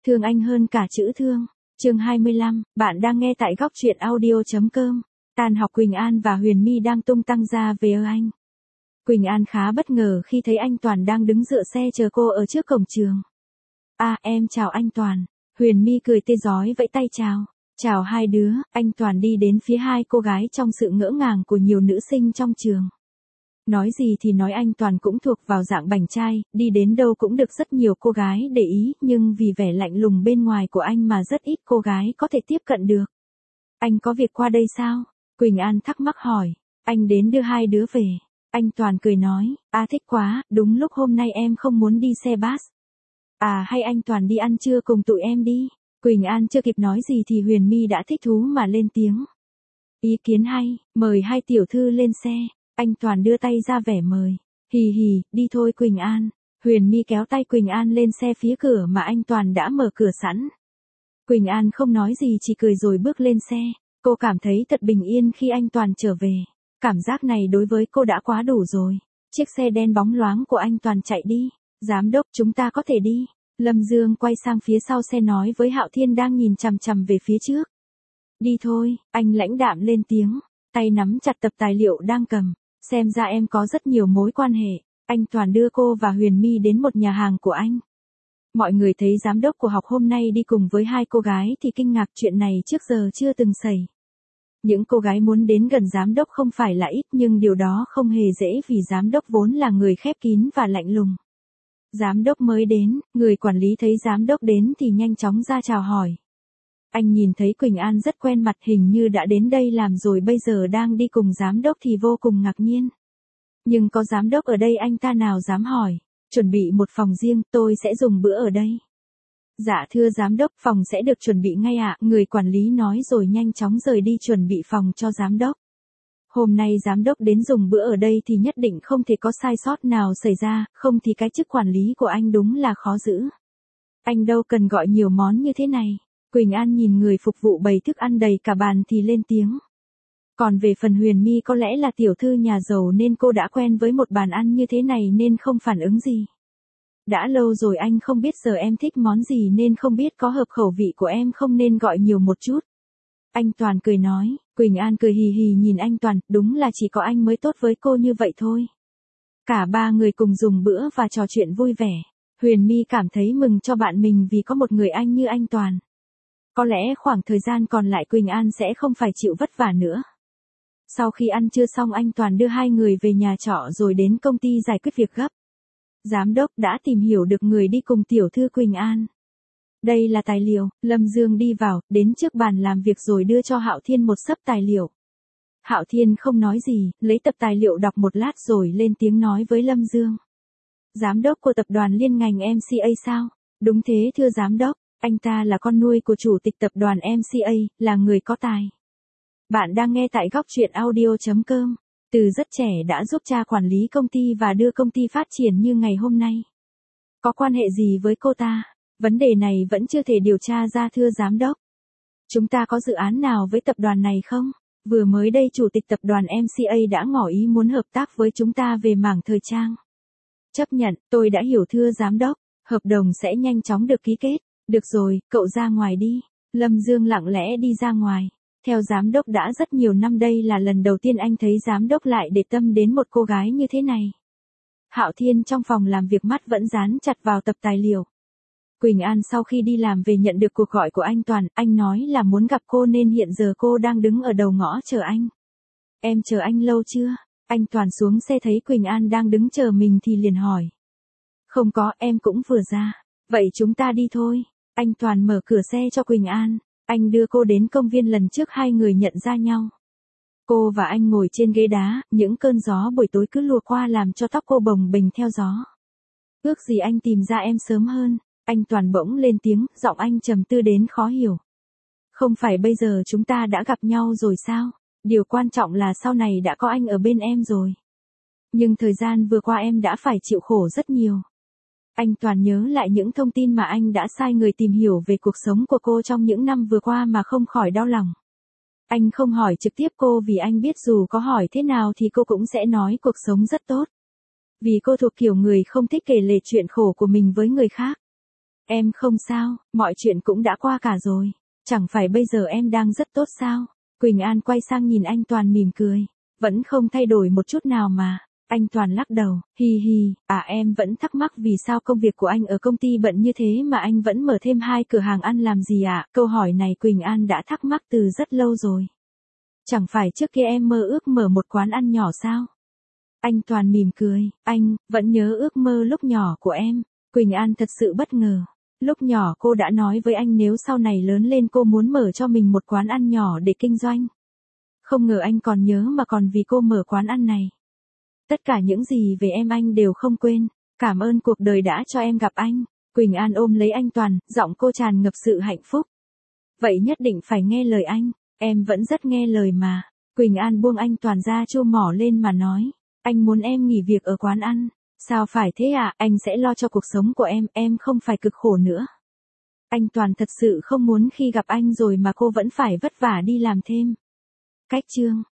Thương anh hơn cả chữ thương. Chương 25, bạn đang nghe tại góc truyện audio.com. Tan học Quỳnh An và Huyền My đang tung tăng ra về anh. Quỳnh An khá bất ngờ khi thấy anh Toàn đang đứng dựa xe chờ cô ở trước cổng trường. Em chào anh Toàn. Huyền My cười tươi rói vẫy tay chào. Chào hai đứa, anh Toàn đi đến phía hai cô gái trong sự ngỡ ngàng của nhiều nữ sinh trong trường. Nói gì thì nói anh Toàn cũng thuộc vào dạng bảnh trai, đi đến đâu cũng được rất nhiều cô gái để ý, nhưng vì vẻ lạnh lùng bên ngoài của anh mà rất ít cô gái có thể tiếp cận được. Anh có việc qua đây sao? Quỳnh An thắc mắc hỏi. Anh đến đưa hai đứa về. Anh Toàn cười nói, thích quá, đúng lúc hôm nay em không muốn đi xe bus. Hay anh Toàn đi ăn trưa cùng tụi em đi. Quỳnh An chưa kịp nói gì thì Huyền My đã thích thú mà lên tiếng. Ý kiến hay, mời hai tiểu thư lên xe. Anh Toàn đưa tay ra vẻ mời. Hì hì, đi thôi Quỳnh An. Huyền My kéo tay Quỳnh An lên xe phía cửa mà anh Toàn đã mở cửa sẵn. Quỳnh An không nói gì chỉ cười rồi bước lên xe. Cô cảm thấy thật bình yên khi anh Toàn trở về. Cảm giác này đối với cô đã quá đủ rồi. Chiếc xe đen bóng loáng của anh Toàn chạy đi. Giám đốc, chúng ta có thể đi. Lâm Dương quay sang phía sau xe nói với Hạo Thiên đang nhìn chằm chằm về phía trước. Đi thôi, anh lãnh đạm lên tiếng. Tay nắm chặt tập tài liệu đang cầm. Xem ra em có rất nhiều mối quan hệ. Anh Toàn đưa cô và Huyền My đến một nhà hàng của anh. Mọi người thấy giám đốc của học hôm nay đi cùng với hai cô gái thì kinh ngạc, chuyện này trước giờ chưa từng xảy. Những cô gái muốn đến gần giám đốc không phải là ít, nhưng điều đó không hề dễ vì giám đốc vốn là người khép kín và lạnh lùng. Giám đốc mới đến, người quản lý thấy giám đốc đến thì nhanh chóng ra chào hỏi. Anh nhìn thấy Quỳnh An rất quen mặt, hình như đã đến đây làm rồi bây giờ đang đi cùng giám đốc thì vô cùng ngạc nhiên. Nhưng có giám đốc ở đây anh ta nào dám hỏi. Chuẩn bị một phòng riêng, tôi sẽ dùng bữa ở đây. Dạ thưa giám đốc, phòng sẽ được chuẩn bị ngay ạ, người quản lý nói rồi nhanh chóng rời đi chuẩn bị phòng cho giám đốc. Hôm nay giám đốc đến dùng bữa ở đây thì nhất định không thể có sai sót nào xảy ra, không thì cái chức quản lý của anh đúng là khó giữ. Anh đâu cần gọi nhiều món như thế này. Quỳnh An nhìn người phục vụ bày thức ăn đầy cả bàn thì lên tiếng. Còn về phần Huyền My có lẽ là tiểu thư nhà giàu nên cô đã quen với một bàn ăn như thế này nên không phản ứng gì. Đã lâu rồi anh không biết giờ em thích món gì nên không biết có hợp khẩu vị của em không nên gọi nhiều một chút. Anh Toàn cười nói. Quỳnh An cười hì hì nhìn anh Toàn, đúng là chỉ có anh mới tốt với cô như vậy thôi. Cả ba người cùng dùng bữa và trò chuyện vui vẻ. Huyền My cảm thấy mừng cho bạn mình vì có một người anh như anh Toàn. Có lẽ khoảng thời gian còn lại Quỳnh An sẽ không phải chịu vất vả nữa. Sau khi ăn trưa xong anh Toàn đưa hai người về nhà trọ rồi đến công ty giải quyết việc gấp. Giám đốc đã tìm hiểu được người đi cùng tiểu thư Quỳnh An. Đây là tài liệu. Lâm Dương đi vào, đến trước bàn làm việc rồi đưa cho Hạo Thiên một xấp tài liệu. Hạo Thiên không nói gì, lấy tập tài liệu đọc một lát rồi lên tiếng nói với Lâm Dương. Giám đốc của tập đoàn liên ngành MCA sao? Đúng thế thưa giám đốc, anh ta là con nuôi của chủ tịch tập đoàn MCA, là người có tài. Bạn đang nghe tại góc truyện audio.com. Từ rất trẻ đã giúp cha quản lý công ty và đưa công ty phát triển như ngày hôm nay. Có quan hệ gì với cô ta? Vấn đề này vẫn chưa thể điều tra ra thưa giám đốc. Chúng ta có dự án nào với tập đoàn này không? Vừa mới đây chủ tịch tập đoàn MCA đã ngỏ ý muốn hợp tác với chúng ta về mảng thời trang. Chấp nhận, tôi đã hiểu thưa giám đốc, hợp đồng sẽ nhanh chóng được ký kết. Được rồi, cậu ra ngoài đi. Lâm Dương lặng lẽ đi ra ngoài. Theo giám đốc đã rất nhiều năm đây là lần đầu tiên anh thấy giám đốc lại để tâm đến một cô gái như thế này. Hạo Thiên trong phòng làm việc mắt vẫn dán chặt vào tập tài liệu. Quỳnh An sau khi đi làm về nhận được cuộc gọi của anh Toàn, anh nói là muốn gặp cô nên hiện giờ cô đang đứng ở đầu ngõ chờ anh. Em chờ anh lâu chưa? Anh Toàn xuống xe thấy Quỳnh An đang đứng chờ mình thì liền hỏi. Không có, em cũng vừa ra. Vậy chúng ta đi thôi. Anh Toàn mở cửa xe cho Quỳnh An. Anh đưa cô đến công viên lần trước hai người nhận ra nhau. Cô và anh ngồi trên ghế đá, những cơn gió buổi tối cứ lùa qua làm cho tóc cô bồng bềnh theo gió. Ước gì anh tìm ra em sớm hơn. Anh Toàn bỗng lên tiếng, giọng anh trầm tư đến khó hiểu. Không phải bây giờ chúng ta đã gặp nhau rồi sao? Điều quan trọng là sau này đã có anh ở bên em rồi. Nhưng thời gian vừa qua em đã phải chịu khổ rất nhiều. Anh Toàn nhớ lại những thông tin mà anh đã sai người tìm hiểu về cuộc sống của cô trong những năm vừa qua mà không khỏi đau lòng. Anh không hỏi trực tiếp cô vì anh biết dù có hỏi thế nào thì cô cũng sẽ nói cuộc sống rất tốt. Vì cô thuộc kiểu người không thích kể lể chuyện khổ của mình với người khác. Em không sao, mọi chuyện cũng đã qua cả rồi. Chẳng phải bây giờ em đang rất tốt sao? Quỳnh An quay sang nhìn anh Toàn mỉm cười. Vẫn không thay đổi một chút nào mà. Anh Toàn lắc đầu, hi hi, em vẫn thắc mắc vì sao công việc của anh ở công ty bận như thế mà anh vẫn mở thêm 2 cửa hàng ăn làm gì ạ? Câu hỏi này Quỳnh An đã thắc mắc từ rất lâu rồi. Chẳng phải trước kia em mơ ước mở một quán ăn nhỏ sao? Anh Toàn mỉm cười, anh vẫn nhớ ước mơ lúc nhỏ của em. Quỳnh An thật sự bất ngờ. Lúc nhỏ cô đã nói với anh nếu sau này lớn lên cô muốn mở cho mình một quán ăn nhỏ để kinh doanh. Không ngờ anh còn nhớ mà còn vì cô mở quán ăn này. Tất cả những gì về em anh đều không quên. Cảm ơn cuộc đời đã cho em gặp anh. Quỳnh An ôm lấy anh Toàn, giọng cô tràn ngập sự hạnh phúc. Vậy nhất định phải nghe lời anh. Em vẫn rất nghe lời mà. Quỳnh An buông anh Toàn ra chu mỏ lên mà nói. Anh muốn em nghỉ việc ở quán ăn. Sao phải thế ạ? Anh sẽ lo cho cuộc sống của em không phải cực khổ nữa. Anh Toàn thật sự không muốn khi gặp anh rồi mà cô vẫn phải vất vả đi làm thêm. Cách chương